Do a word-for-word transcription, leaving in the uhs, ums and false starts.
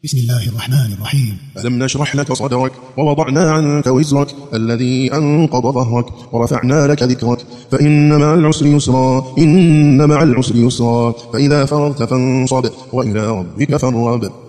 بسم الله الرحمن الرحيم. ألم نشرح لك صدرك ووضعنا عنك وزرك الذي أنقض ظهرك ورفعنا لك ذكرك فإن مع العسر يسرا إن مع العسر يسرا فإذا فرغت فانصب وإلى ربك فارغب.